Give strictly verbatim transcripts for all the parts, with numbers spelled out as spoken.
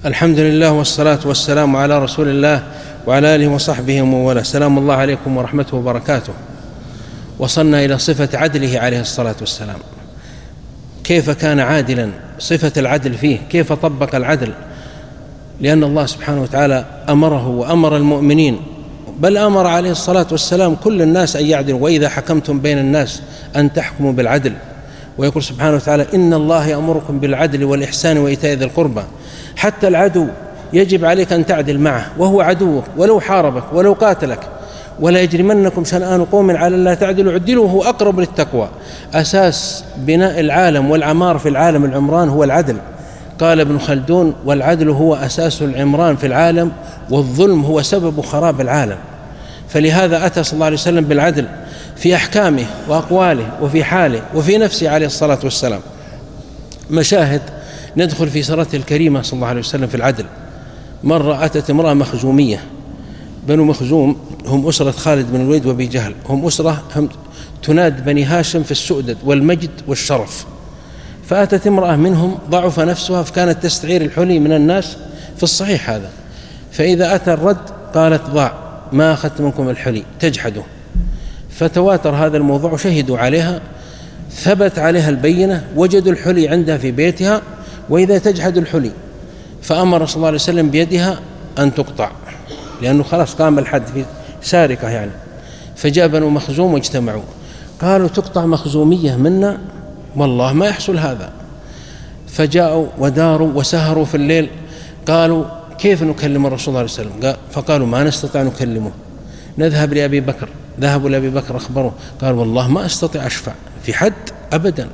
الحمد لله والصلاة والسلام على رسول الله وعلى آله وصحبه ومن والاه. سلام الله عليكم ورحمته وبركاته. وصلنا إلى صفة عدله عليه الصلاة والسلام، كيف كان عادلا، صفة العدل فيه، كيف طبق العدل، لأن الله سبحانه وتعالى أمره وأمر المؤمنين، بل أمر عليه الصلاة والسلام كل الناس أن يعدلوا، وإذا حكمتم بين الناس أن تحكموا بالعدل. ويقول سبحانه وتعالى: إن الله يأمركم بالعدل والإحسان وإيتاء ذي القربى. حتى العدو يجب عليك أن تعدل معه وهو عدوك، ولو حاربك ولو قاتلك. ولا يجرمنكم شنآن قوم على ألا تعدلوا عدلوا هو أقرب للتقوى. أساس بناء العالم والعمار في العالم العمران هو العدل. قال ابن خلدون: والعدل هو أساس العمران في العالم، والظلم هو سبب خراب العالم. فلهذا أتى صلى الله عليه وسلم بالعدل في أحكامه وأقواله وفي حاله وفي نفسه عليه الصلاة والسلام. مشاهد ندخل في سيرته الكريمة صلى الله عليه وسلم في العدل. مرة أتت امرأة مخزومية، بنو مخزوم هم أسرة خالد بن الوليد وأبي جهل، هم أسرة هم تناد بني هاشم في السؤدد والمجد والشرف. فأتت امرأة منهم ضعف نفسها، فكانت تستعير الحلي من الناس في الصحيح هذا، فإذا أتى الرد قالت: ضاع، ما أخذت منكم الحلي، تجحده. فتواتر هذا الموضوع وشهدوا عليها، ثبت عليها البينة، وجدوا الحلي عندها في بيتها، وإذا تجحد الحلي فأمر صلى الله عليه وسلم بيدها أن تقطع، لأنه خلاص قام الحد في سارقة يعني. فجاء بنو مخزوم واجتمعوا، قالوا: تقطع مخزومية منا؟ والله ما يحصل هذا. فجاءوا وداروا وسهروا في الليل، قالوا: كيف نكلم الرسول صلى الله عليه وسلم؟ فقالوا: ما نستطيع نكلمه، نذهب لأبي بكر. ذهبوا لأبي بكر أخبروه، قال: والله ما أستطيع أشفع في حد أبدا.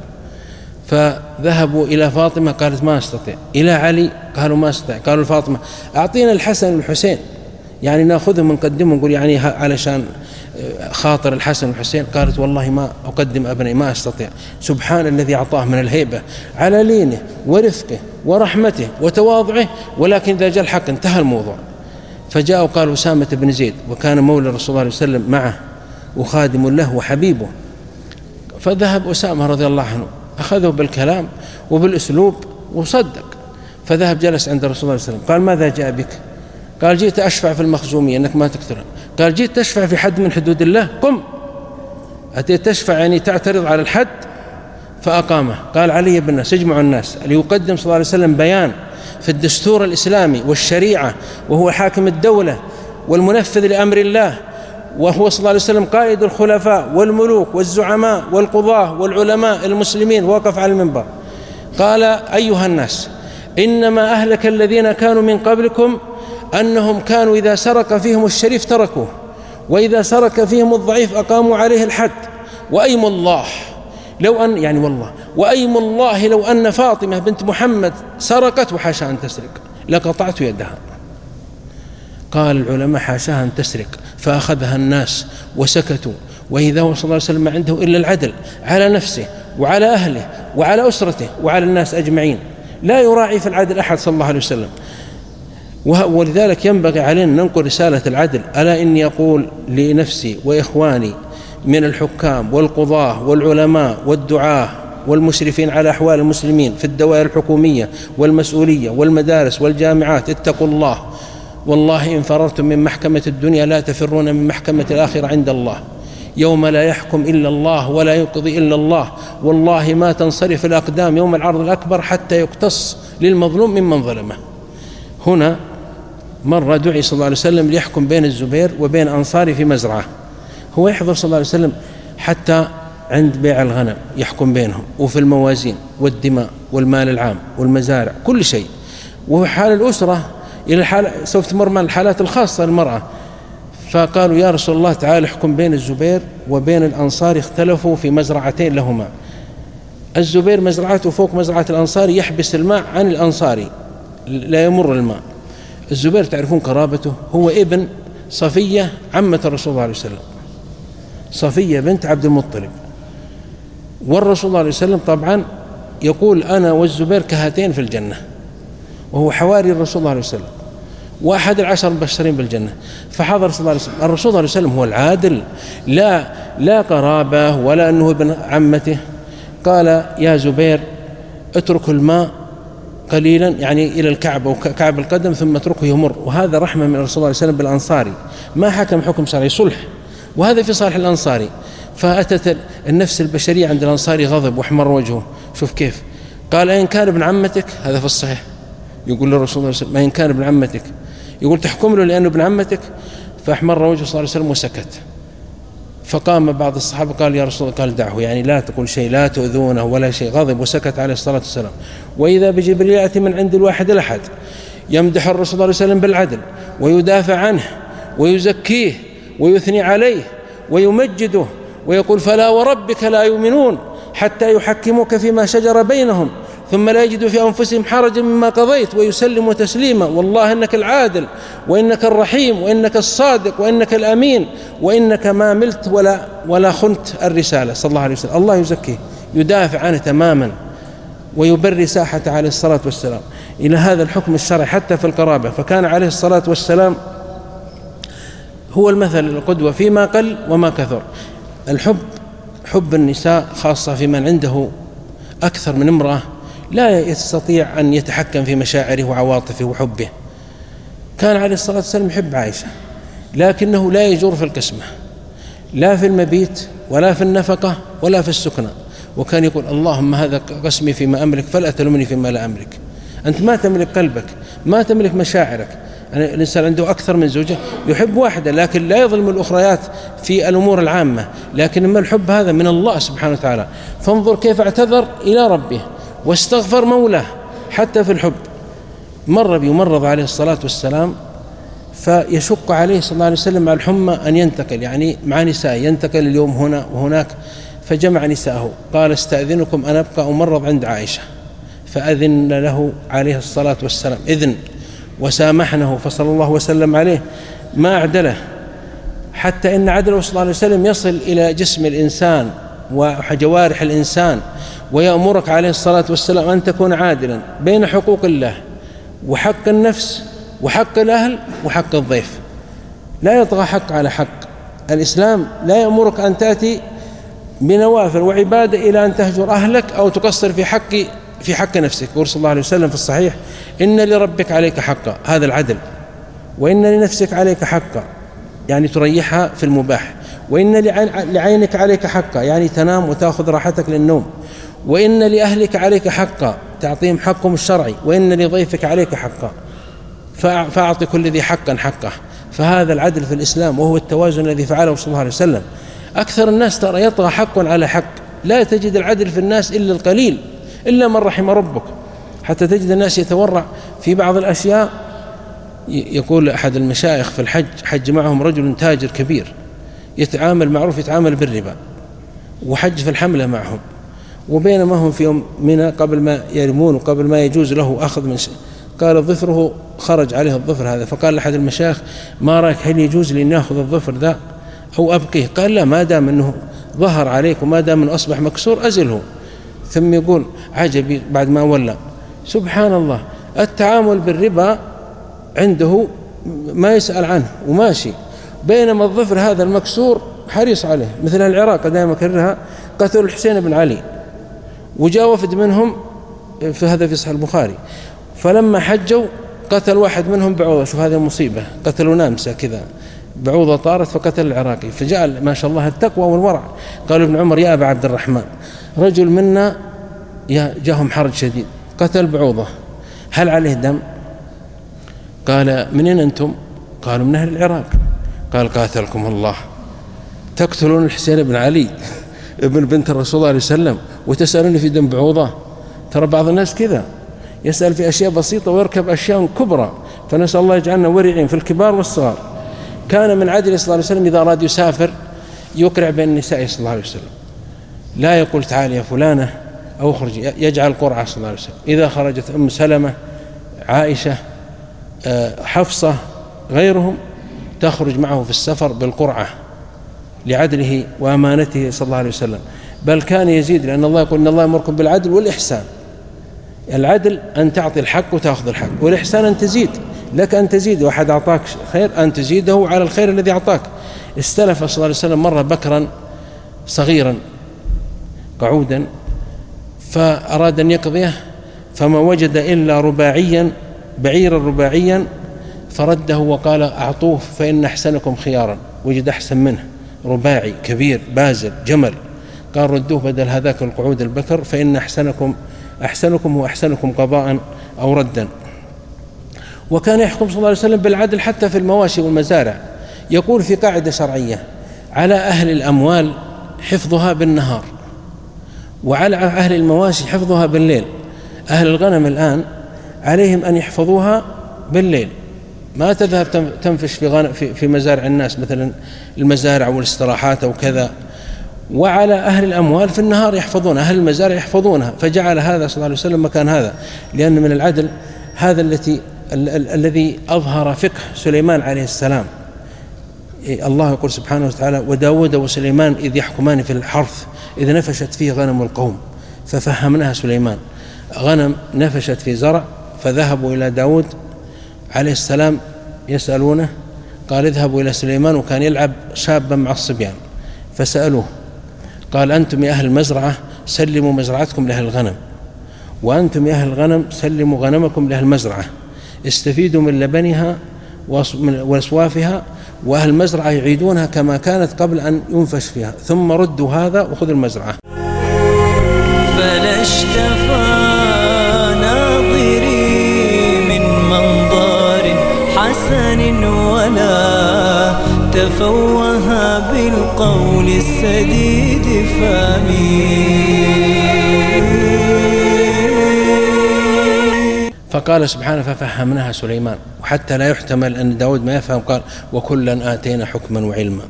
فذهبوا إلى فاطمة، قالت: ما أستطيع. إلى علي، قالوا: ما أستطيع. قالوا لفاطمة: أعطينا الحسن والحسين، يعني نأخذهم ونقدمهم، نقول يعني علشان خاطر الحسن والحسين. قالت: والله ما أقدم أبنائي، ما أستطيع. سبحان الذي أعطاه من الهيبة على لينه ورفقه ورحمته وتواضعه، ولكن إذا جاء الحق انتهى الموضوع. فجاءوا قالوا: أسامة بن زيد، وكان مولى الرسول صلى الله عليه وسلم معه وخادم له وحبيبه. فذهب أسامة رضي الله عنه، أخذه بالكلام وبالأسلوب وصدق. فذهب جلس عند الرسول صلى الله عليه وسلم، قال: ماذا جاء بك؟ قال: جئت أشفع في المخزومية أنك ما تقتلها. قال: جئت تشفع في حد من حدود الله؟ قم. أتيت تشفع يعني تعترض على الحد؟ فأقامه. قال: علي بن الناس، اجمعوا الناس، ليقدم صلى الله عليه وسلم بيان في الدستور الإسلامي والشريعة، وهو حاكم الدولة والمنفذ لأمر الله، وهو صلى الله عليه وسلم قائد الخلفاء والملوك والزعماء والقضاة والعلماء المسلمين. وقف على المنبر قال: أيها الناس، إنما أهلك الذين كانوا من قبلكم أنهم كانوا إذا سرق فيهم الشريف تركوه، وإذا سرق فيهم الضعيف أقاموا عليه الحد. وأيم الله لو أن يعني والله وأيم الله لو أن فاطمة بنت محمد سرقت، وحاشا أن تسرق، لقطعت يدها. قال العلماء: حاشاها أن تسرق. فأخذها الناس وسكتوا، وإذا هو صلى الله عليه وسلم ما عنده إلا العدل على نفسه وعلى أهله وعلى أسرته وعلى الناس أجمعين، لا يراعي في العدل أحد صلى الله عليه وسلم. ولذلك ينبغي علينا ننقل رسالة العدل. ألا إني أقول لنفسي وإخواني من الحكام والقضاة والعلماء والدعاة والمشرفين على أحوال المسلمين في الدوائر الحكومية والمسؤولية والمدارس والجامعات: اتقوا الله، والله إن فررتم من محكمة الدنيا لا تفرون من محكمة الآخرة عند الله، يوم لا يحكم إلا الله ولا يقضي إلا الله، والله ما تنصرف الأقدام يوم العرض الأكبر حتى يقتص للمظلوم ممن ظلمه. هنا مرة دعي صلى الله عليه وسلم ليحكم بين الزبير وبين أنصاري في مزرعة، هو يحضر صلى الله عليه وسلم حتى عند بيع الغنم يحكم بينهم، وفي الموازين والدماء والمال العام والمزارع كل شيء، وحال الأسرة إلى الحال سوف تمر من الحالات الخاصة للمرأة. فقالوا: يا رسول الله تعالى احكم بين الزبير وبين الأنصار، اختلفوا في مزرعتين لهما. الزبير مزرعته فوق مزرعة الأنصار، يحبس الماء عن الأنصاري، لا يمر الماء. الزبير تعرفون قرابته، هو ابن صفية عمة الرسول صلى الله عليه وسلم، صفية بنت عبد المطلب. والرسول صلى الله عليه وسلم طبعا يقول: أنا والزبير كهاتين في الجنة، وهو حواري الرسول صلى الله عليه وسلم وأحد العشر المبشرين بالجنة. فحضر صلى الله عليه وسلم. الرسول صلى الله عليه وسلم هو العادل، لا لا قرابة ولا أنه ابن عمته. قال: يا زبير اترك الماء قليلا يعني إلى الكعب أو كعب القدم ثم اتركه يمر. وهذا رحمة من الرسول صلى الله عليه وسلم بالأنصاري، ما حكم حكم شرعي، صلح، وهذا في صالح الأنصاري. فأتت النفس البشرية عند الأنصاري غضب واحمر وجهه. شوف كيف قال: إن كان ابن عمتك، هذا في الصحيح، يقول للرسول صلى الله عليه وسلم: إن كان ابن عمتك، يقول تحكم له لأنه ابن عمتك؟ فأحمر وجهه صلى الله عليه وسلم وسكت. فقام بعض الصحابة قال: يا رسول الله، قال: دعه، يعني لا تقول شيء، لا تؤذونه ولا شيء. غضب وسكت عليه الصلاة والسلام. وإذا بجبريل يأتي من عند الواحد الأحد يمدح الرسول صلى الله عليه وسلم بالعدل ويدافع عنه ويزكيه ويثني عليه ويمجده ويقول: فلا وربك لا يؤمنون حتى يحكموك فيما شجر بينهم ثم لا يجدوا في أنفسهم حرجا مما قضيت ويسلموا تسليما، والله إنك العادل وإنك الرحيم وإنك الصادق وإنك الأمين وإنك ما ملت ولا ولا خنت الرسالة صلى الله عليه وسلم. الله يزكيه، يدافع عنه تماما ويبري ساحته عليه الصلاة والسلام إلى هذا الحكم الشرعي حتى في القرابة. فكان عليه الصلاة والسلام هو المثل القدوة فيما قل وما كثر. الحب، حب النساء خاصة في من عنده أكثر من امرأة لا يستطيع أن يتحكم في مشاعره وعواطفه وحبه. كان عليه الصلاة والسلام يحب عائشة، لكنه لا يجور في القسمة، لا في المبيت ولا في النفقة ولا في السكنى. وكان يقول: اللهم هذا قسمي فيما أملك فلا تلومني فيما لا أملك. أنت ما تملك قلبك، ما تملك مشاعرك. يعني الإنسان عنده أكثر من زوجة يحب واحدة، لكن لا يظلم الأخريات في الأمور العامة، لكن ما الحب هذا من الله سبحانه وتعالى. فانظر كيف اعتذر إلى ربه واستغفر مولاه حتى في الحب. مر بيمرض عليه الصلاة والسلام، فيشق عليه صلى الله عليه وسلم مع الحمى أن ينتقل، يعني مع نساء ينتقل اليوم هنا وهناك. فجمع نساءه، قال: استأذنكم أن أبقى أمرض عند عائشة. فأذن له عليه الصلاة والسلام إذن وسامحنه، فصلى الله وسلم عليه ما أعدله، حتى إن عدله صلى الله عليه وسلم يصل إلى جسم الإنسان وجوارح الإنسان. ويأمرك عليه الصلاة والسلام أن تكون عادلا بين حقوق الله وحق النفس وحق الأهل وحق الضيف، لا يطغى حق على حق. الإسلام لا يأمرك أن تأتي بنوافل وعبادة إلى أن تهجر أهلك أو تقصر في حق في حق نفسك. يقول صلى الله عليه وسلم في الصحيح: إن لربك عليك حقا، هذا العدل، وإن لنفسك عليك حقا، يعني تريحها في المباح، وإن لعينك عليك حقا، يعني تنام وتأخذ راحتك للنوم، وإن لأهلك عليك حقا، تعطيهم حقهم الشرعي، وإن لضيفك عليك حقا، فأعطي كل ذي حقا حقه. فهذا العدل في الإسلام، وهو التوازن الذي فعله صلى الله عليه وسلم. أكثر الناس ترى يطغى حق على حق، لا تجد العدل في الناس إلا القليل، إلا من رحم ربك. حتى تجد الناس يتورع في بعض الأشياء. يقول أحد المشايخ في الحج، حج معهم رجل تاجر كبير يتعامل معروف يتعامل بالربا، وحج في الحملة معهم، وبينما هم في يوم منى قبل ما يرمون وقبل ما يجوز له أخذ من شيء، قال ظفره، خرج عليه الظفر هذا. فقال لأحد المشايخ: ما رأيك، هل يجوز لي أن أخذ الظفر ذا أو أبقيه؟ قال: لا، ما دام أنه ظهر عليك وما دام أنه أصبح مكسور أزله. ثم يقول عجبي بعد ما ولى، سبحان الله، التعامل بالربا عنده ما يسأل عنه وماشي، بينما الظفر هذا المكسور حريص عليه. مثل العراق دائما أكررها، قتلوا الحسين بن علي، وجاء وفد منهم، في هذا في صحيح البخاري، فلما حجوا قتل واحد منهم بعوضة. شوف هذه مصيبة، قتلوا نامسة كذا، بعوضة طارت فقتل العراقي. فجاء ما شاء الله التقوى والورع، قالوا ابن عمر: يا أبا عبد الرحمن، رجل منا جاهم حرج شديد، قتل بعوضة، هل عليه دم؟ قال: منين أنتم؟ قالوا: من أهل العراق. قال: قاتلكم الله، تقتلون الحسين بن علي ابن بنت الرسول صلى الله عليه وسلم وتسألوني في دم بعوضة؟ ترى بعض الناس كذا يسأل في أشياء بسيطة ويركب أشياء كبرى، فنسأل الله يجعلنا ورعين في الكبار والصغار. كان من عدل صلى الله عليه وسلم إذا أراد يسافر يقرع بين النساء صلى الله عليه وسلم، لا يقول تعالي يا فلانة أو اخرج، يجعل قرعة صلى الله عليه وسلم. إذا خرجت أم سلمة، عائشة، حفصة، غيرهم، تخرج معه في السفر بالقرعة لعدله وأمانته صلى الله عليه وسلم. بل كان يزيد، لأن الله يقول: إن الله يأمركم بالعدل والإحسان. العدل أن تعطي الحق وتأخذ الحق، والإحسان أن تزيد، لك أن تزيد، واحد أعطاك خير أن تزيده على الخير الذي أعطاك. استلف صلى الله عليه وسلم مرة بكرا صغيرا قعودا، فأراد أن يقضيه، فما وجد إلا رباعيا بعيرا رباعيا فرده وقال أعطوه فإن أحسنكم خيارا. وجد أحسن منه رباعي كبير بازل جمل، قال ردوه بدل هذاك القعود البكر فإن أحسنكم أحسنكم هو أحسنكم قضاء أو ردا. وكان يحكم صلى الله عليه وسلم بالعدل حتى في المواشي والمزارع. يقول في قاعدة شرعية: على أهل الأموال حفظها بالنهار، وعلى أهل المواشي حفظها بالليل. أهل الغنم الآن عليهم أن يحفظوها بالليل، ما تذهب تنفش في, غنم في, في مزارع الناس مثلا المزارع والاستراحات أو كذا. وعلى أهل الأموال في النهار يحفظونها، أهل المزارع يحفظونها. فجعل هذا صلى الله عليه وسلم مكان هذا، لأن من العدل هذا التي ال ال الذي أظهر فقه سليمان عليه السلام. الله يقول سبحانه وتعالى: وداود وسليمان إذ يحكمان في الحرث إذ نفشت فيه غنم القوم ففهمناها سليمان. غنم نفشت في زرع فذهبوا إلى داود عليه السلام يسألونه، قال: اذهبوا إلى سليمان، وكان يلعب شابا مع الصبيان، فسألوه قال: أنتم يا أهل المزرعة سلموا مزرعتكم لأهل الغنم، وأنتم يا أهل الغنم سلموا غنمكم لأهل المزرعة، استفيدوا من لبنها وأصوافها، وأهل المزرعة يعيدونها كما كانت قبل أن ينفش فيها، ثم ردوا هذا وخذوا المزرعة. فلا اشتفى ناظري من منظر حسن ولا تفوه بالقول السديد فامي. فقال سبحانه: ففهمناها سليمان. وحتى لا يحتمل أن داود ما يفهم قال: وكلا آتينا حكما وعلما.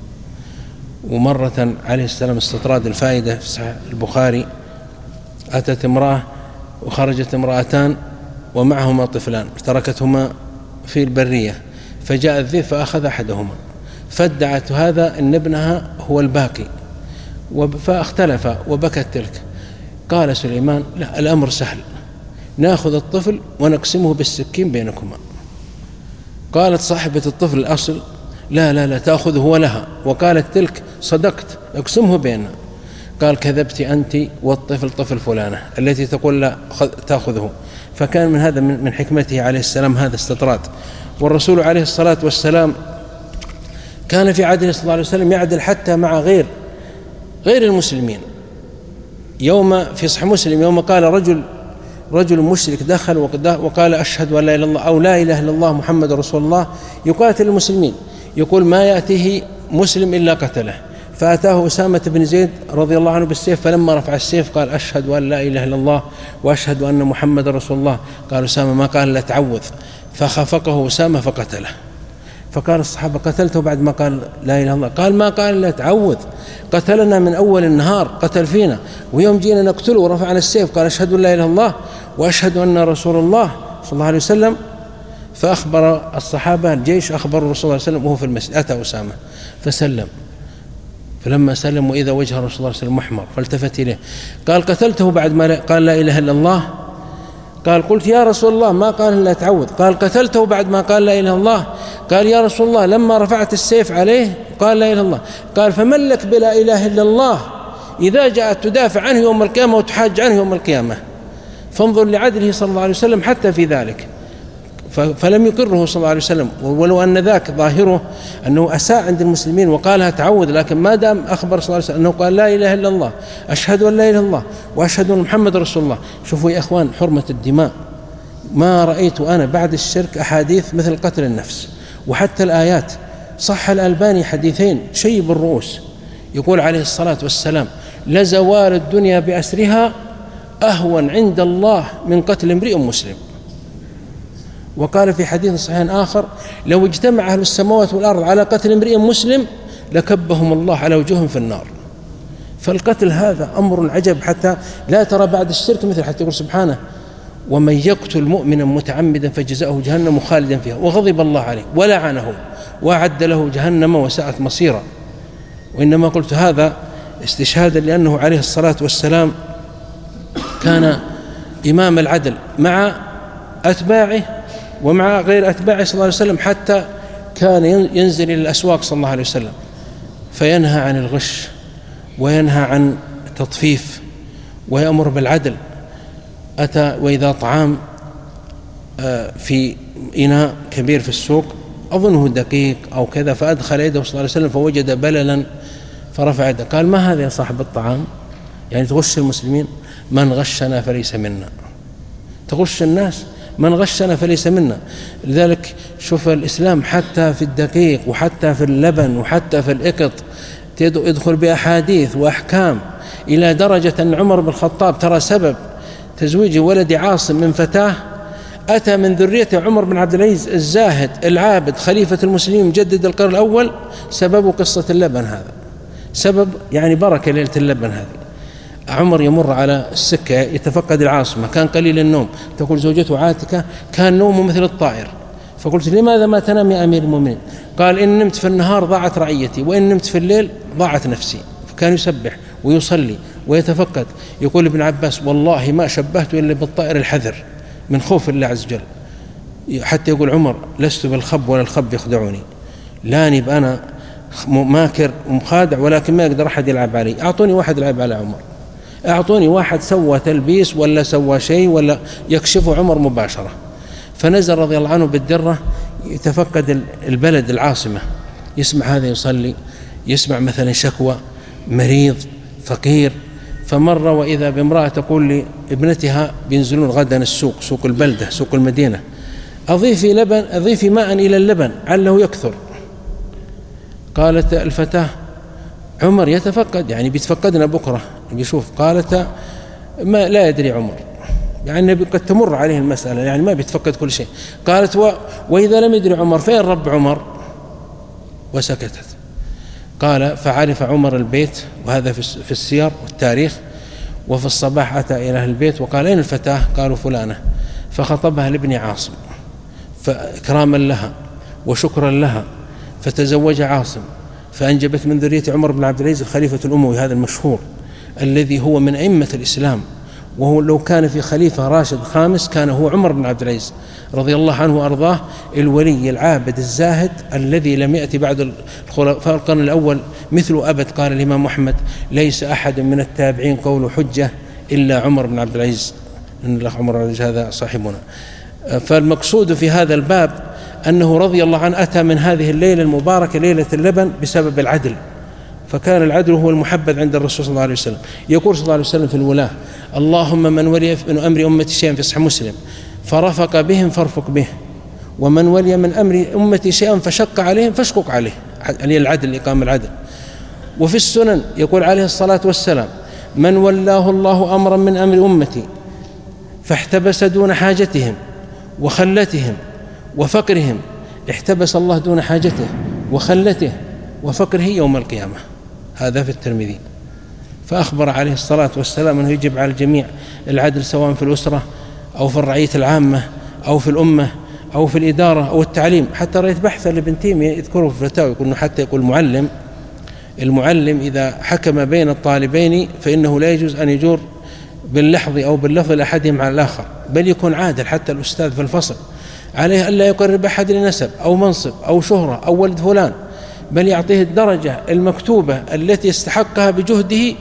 ومرة عليه السلام استطراد الفائدة في صحيح البخاري، أتت امرأة وخرجت امرأتان ومعهما طفلان تركتهما في البرية، فجاء الذئب فأخذ أحدهما، فادعت هذا أن ابنها هو الباقي، فاختلف وبكت تلك. قال سليمان: لا، الأمر سهل، نأخذ الطفل ونقسمه بالسكين بينكما. قالت صاحبة الطفل الأصل: لا لا لا، تأخذه ولها. وقالت تلك: صدقت، اقسمه بيننا. قال: كذبت أنت والطفل طفل فلانة التي تقول لا تأخذه. فكان من هذا من حكمته عليه السلام هذا استطراد. والرسول عليه الصلاة والسلام كان في عهده صلى الله عليه وسلم يعدل حتى مع غير غير المسلمين. يوم في صحيح مسلم يوم قال رجل رجل مشرك دخل وقال: أشهد أن لا إله إلا الله أو لا إله إلا الله محمد رسول الله، يقاتل المسلمين، يقول: ما يأتيه مسلم إلا قتله. فأتاه أسامة بن زيد رضي الله عنه بالسيف، فلما رفع السيف قال: أشهد أن لا إله إلا الله وأشهد أن محمد رسول الله. قال أسامة: ما قال لا تعوذ، فخفقه أسامة فقتله. فقال الصحابة: قتلته بعد ما قال لا إله إلا الله؟ قال: ما قال لا تعوذ، قتلنا من أول النهار، قتل فينا، ويوم جينا نقتله ورفعنا السيف قال: أشهد أن لا إله إلا الله وأشهد أن رسول الله صلى الله عليه وسلم. فأخبر الصحابة الجيش، أخبر الرسول صلى الله عليه وسلم وهو في المسجد. أتى أسامة فسلم، فلما سلم وإذا وجه الرسول صلى الله عليه وسلم محمر، فالتفت إليه قال: قتلته بعد ما قال لا إله إلا الله؟ قال: قلت يا رسول الله ما قال لا تعوذ. قال: قتلته بعد ما قال لا إله إلا الله؟ قال: يا رسول الله لما رفعت السيف عليه قال لا إله إلا الله. قال: فمن لك بلا إله إلا الله إذا جاءت تدافع عنه يوم القيامة وتحاج عنه يوم القيامة؟ فانظر لعدله صلى الله عليه وسلم حتى في ذلك، فلم يقره صلى الله عليه وسلم، ولو أن ذاك ظاهره أنه أساء عند المسلمين وقالها تعوذ، لكن ما دام أخبر صلى الله عليه وسلم أنه قال لا إله إلا الله، أشهد أن لا إله إلا الله وأشهد أن محمد رسول الله. شوفوا يا إخوان حرمة الدماء، ما رأيت أنا بعد الشرك أحاديث مثل قتل النفس. وحتى الآيات صح الألباني حديثين شيب الرؤوس، يقول عليه الصلاة والسلام: لزوال الدنيا بأسرها أهون عند الله من قتل امرئ مسلم. وقال في حديث صحيح آخر: لو اجتمع أهل السماوات والأرض على قتل امرئ مسلم لكبهم الله على وجوههم في النار. فالقتل هذا أمر عجب، حتى لا ترى بعد الشرك مثل، حتى يقول سبحانه: ومن يقتل مؤمنا متعمدا فجزاؤه جهنم خالدا فيها وغضب الله عليه ولعنه وأعد له جهنم وساءت مصيرا. وإنما قلت هذا استشهادا لأنه عليه الصلاة والسلام كان إمام العدل مع أتباعه ومع غير أتباعه صلى الله عليه وسلم، حتى كان ينزل إلى الأسواق صلى الله عليه وسلم فينهى عن الغش وينهى عن التطفيف ويأمر بالعدل. أتى وإذا طعام في إناء كبير في السوق أظنه دقيق أو كذا، فأدخل يده صلى الله عليه وسلم فوجد بللا فرفع يده، قال: ما هذا يا صاحب الطعام؟ يعني تغش المسلمين؟ من غشنا فليس منا. تغش الناس؟ من غشنا فليس منا. لذلك شوف الإسلام حتى في الدقيق وحتى في اللبن وحتى في الإقط يدخل بأحاديث وأحكام، إلى درجة أن عمر بن الخطاب ترى سبب تزويج ولد عاصم من فتاة أتى من ذرية عمر بن عبد العزيز الزاهد العابد خليفة المسلمين مجدد القرن الأول، سبب قصة اللبن هذا، سبب يعني بركة ليلة اللبن هذه. عمر يمر على السكة يتفقد العاصمة، كان قليل النوم، تقول زوجته عاتكة: كان نومه مثل الطائر. فقلت: لماذا ما تنام يا أمير المؤمنين؟ قال: إن نمت في النهار ضاعت رعيتي، وإن نمت في الليل ضاعت نفسي. فكان يسبح ويصلي ويتفقد. يقول ابن عباس: والله ما شبهت إلا بالطائر الحذر من خوف الله عز وجل. حتى يقول عمر: لست بالخب ولا الخب يخدعني، لا نب أنا ماكر ومخادع، ولكن ما يقدر أحد يلعب علي. أعطوني واحد يلعب على عمر، أعطوني واحد سوى تلبيس ولا سوى شيء ولا يكشفه عمر مباشرة. فنزل رضي الله عنه بالدرة يتفقد البلد العاصمة، يسمع هذا يصلي، يسمع مثلا شكوى مريض فقير. فمر وإذا بامرأة تقول لابنتها: بينزلون غدا السوق، سوق البلدة، سوق المدينة، أضيفي لبن أضيفي ماء إلى اللبن عله يكثر. قالت الفتاة: عمر يتفقد، يعني بيتفقدنا بكرة بيشوف. قالت: ما لا يدري عمر، يعني قد تمر عليه المسألة، يعني ما بيتفقد كل شيء. قالت: و... وإذا لم يدري عمر فين رب عمر؟ وسكتت. قال: فعرف عمر البيت، وهذا في السير والتاريخ. وفي الصباح أتى إلى أهل البيت وقال: أين الفتاة؟ قالوا: فلانة. فخطبها لابن عاصم فإكراما لها وشكرا لها، فتزوج عاصم، فأنجبت من ذرية عمر بن عبد العزيز الخليفة الأموي هذا المشهور، الذي هو من أئمة الإسلام، وهو لو كان في خليفة راشد خامس كان هو عمر بن عبد العزيز رضي الله عنه وأرضاه، الولي العابد الزاهد الذي لم يأتي بعد الخلفاء القرن الأول مثل أبد. قال الإمام أحمد: ليس أحد من التابعين قول حجة إلا عمر بن عبد العزيز. إن الله عمر بن عبد العزيز هذا صاحبنا. فالمقصود في هذا الباب أنه رضي الله عنه أتى من هذه الليلة المباركة ليلة اللبن بسبب العدل، فكان العدل هو المحبذ عند الرسول صلى الله عليه وسلم. يقول صلى الله عليه وسلم في الولاة: اللهم من ولي من أمر أمتي شيئا، في صحيح مسلم، فرفق بهم فارفق به، ومن ولي من أمر أمتي شيئا فشق عليهم فاشقق عليه، يعني العدل، إقام العدل. وفي السنن يقول عليه الصلاة والسلام: من ولاه الله أمرا من أمر أمتي فاحتبس دون حاجتهم وخلتهم وفقرهم، احتبس الله دون حاجته وخلته وفقره يوم القيامة. هذا في الترمذي. فأخبر عليه الصلاة والسلام أنه يجب على الجميع العدل، سواء في الأسرة أو في الرعية العامة أو في الأمة أو في الإدارة أو التعليم. حتى رأيت بحثا لابن تيمية يذكره في الفتاوى، يقول إنه حتى يقول المعلم المعلم إذا حكم بين الطالبين فإنه لا يجوز أن يجور باللحظ أو باللفظ لأحدهم على الآخر، بل يكون عادل. حتى الأستاذ في الفصل عليه ألا يقرب أحد لنسب أو منصب أو شهرة أو ولد فلان، بل يعطيه الدرجة المكتوبة التي يستحقها بجهده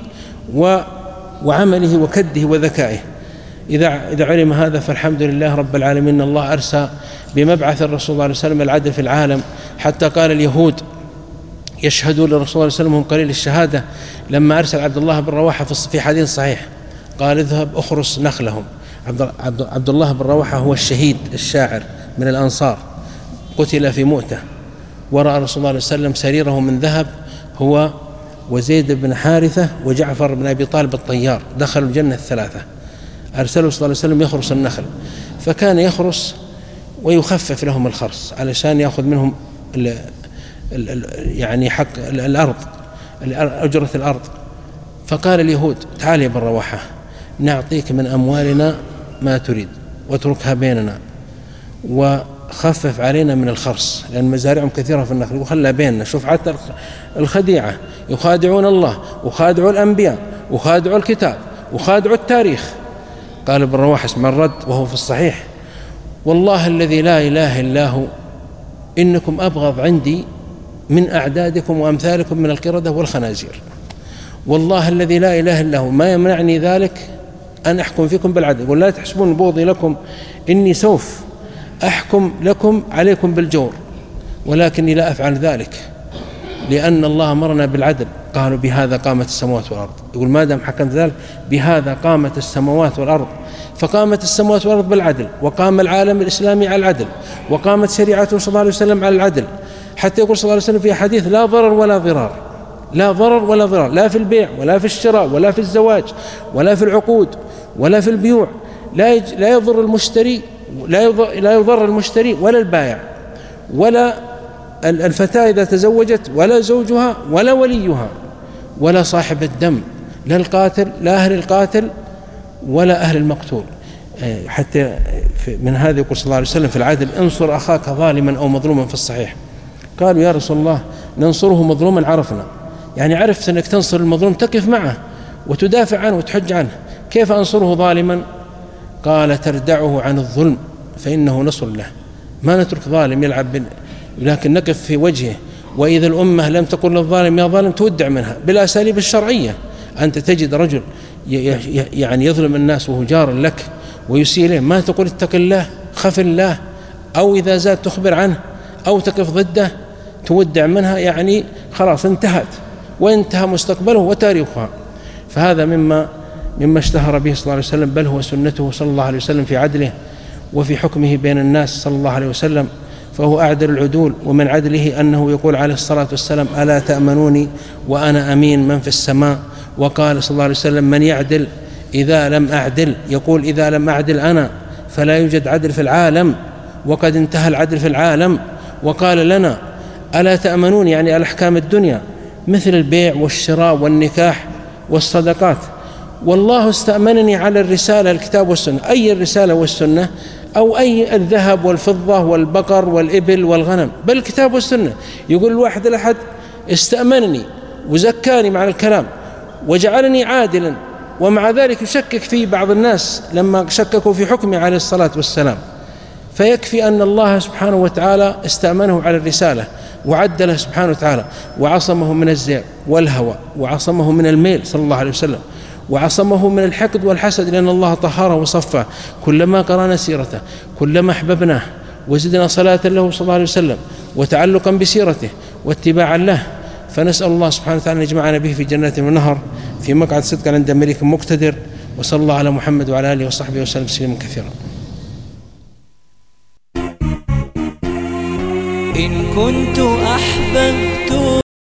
وعمله وكده وذكائه. إذا إذا علم هذا فالحمد لله رب العالمين. الله أرسى بمبعث الرسول صلى الله عليه وسلم العدل في العالم، حتى قال اليهود يشهدون للرسول صلى الله عليه وسلم هم قليل الشهادة، لما أرسل عبد الله بن رواحة في حديث صحيح قال: اذهب أخرس نخلهم. عبد الله بن رواحة هو الشهيد الشاعر من الأنصار، قتل في مؤتة، ورأى الرسول صلى الله عليه وسلم سريره من ذهب هو وزيد بن حارثة وجعفر بن أبي طالب الطيار، دخلوا الجنة الثلاثة. أرسله صلى الله عليه وسلم يخرس النخل، فكان يخرس ويخفف لهم الخرس علشان يأخذ منهم ال ال يعني حق الأرض، أجرة الأرض. فقال اليهود: تعال يا ابن رواحة نعطيك من أموالنا ما تريد واتركها بيننا، وخفف علينا من الخرس، لأن مزارعهم كثيرة في النخل، وخلى بيننا. شوف حتى الخديعة، يخادعون الله وخادعوا الأنبياء وخادعوا الكتاب وخادعوا التاريخ. قال ابن رواحة اسمع الرد وهو في الصحيح: والله الذي لا إله إلا هو إنكم أبغض عندي من أعدادكم وأمثالكم من القردة والخنازير. والله الذي لا إله إلا هو ما يمنعني ذلك أن أحكم فيكم بالعدل. يقول لا تحسبون بغضي لكم، إني سوف أحكم لكم عليكم بالجور، ولكني لا أفعل ذلك لأن الله أمرنا بالعدل. قالوا بهذا قامت السماوات والأرض. يقول ما دام حكمت ذلك بهذا قامت السماوات والأرض. فقامت السماوات والأرض بالعدل، وقام العالم الإسلامي على العدل، وقامت شريعته صلى الله عليه وسلم على العدل، حتى يقول صلى الله عليه وسلم في حديث لا ضرر ولا ضرار، لا ضرر ولا ضرار، لا في البيع ولا في الشراء ولا في الزواج ولا في العقود ولا في البيوع، لا يج... لا يضر المشتري لا يضر... لا يضر المشتري ولا البائع ولا الفتاة إذا تزوجت ولا زوجها ولا وليها ولا صاحب الدم، لا القاتل لا أهل القاتل ولا أهل المقتول. حتى من هذا يقول صلى الله عليه وسلم في العدل انصر أخاك ظالما أو مظلوما في الصحيح. قالوا يا رسول الله ننصره مظلوما، عرفنا يعني عرفت أنك تنصر المظلوم تقف معه وتدافع عنه وتحج عنه، كيف أنصره ظالما؟ قال تردعه عن الظلم فإنه نصر له. ما نترك ظالم يلعب بال... لكن نقف في وجهه، وإذا الأمة لم تقل للظالم يا ظالم تودع منها بالأساليب الشرعية. أنت تجد رجل يعني يظلم الناس وهو جار لك ويسيء إليه، ما تقول اتق الله خف الله، أو إذا زاد تخبر عنه أو تقف ضده تودع منها، يعني خلاص انتهت وانتهى مستقبله وتاريخها. فهذا مما مما اشتهر به صلى الله عليه وسلم، بل هو سنته صلى الله عليه وسلم في عدله وفي حكمه بين الناس صلى الله عليه وسلم، فهو أعدل العدول. ومن عدله أنه يقول عليه الصلاة والسلام ألا تأمنوني وأنا أمين من في السماء. وقال صلى الله عليه وسلم من يعدل إذا لم أعدل، يقول إذا لم أعدل أنا فلا يوجد عدل في العالم، وقد انتهى العدل في العالم. وقال لنا ألا تأمنون يعني الأحكام الدنيا مثل البيع والشراء والنكاح والصدقات، والله استأمنني على الرسالة الكتاب والسنة، أي الرسالة والسنة أو أي الذهب والفضة والبقر والإبل والغنم، بل الكتاب والسنة. يقول الواحد الأحد استأمنني وزكاني مع الكلام وجعلني عادلا، ومع ذلك يشكك في بعض الناس لما شككوا في حكمه عليه الصلاة والسلام. فيكفي أن الله سبحانه وتعالى استأمنه على الرسالة وعدله سبحانه وتعالى، وعصمه من الزيغ والهوى، وعصمه من الميل صلى الله عليه وسلم، وعصمه من الحقد والحسد، لأن الله طهره وصفه. كلما قرأنا سيرته كلما أحببناه وزدنا صلاة له صلى الله عليه وسلم وتعلقا بسيرته واتباعا له. فنسأل الله سبحانه وتعالى أن يجمعنا به في جنات ونهر في مقعد صدق عند مليك مقتدر. وصلى الله على محمد وعلى آله وصحبه وسلم تسليما كثيرا. إن كنت أحببت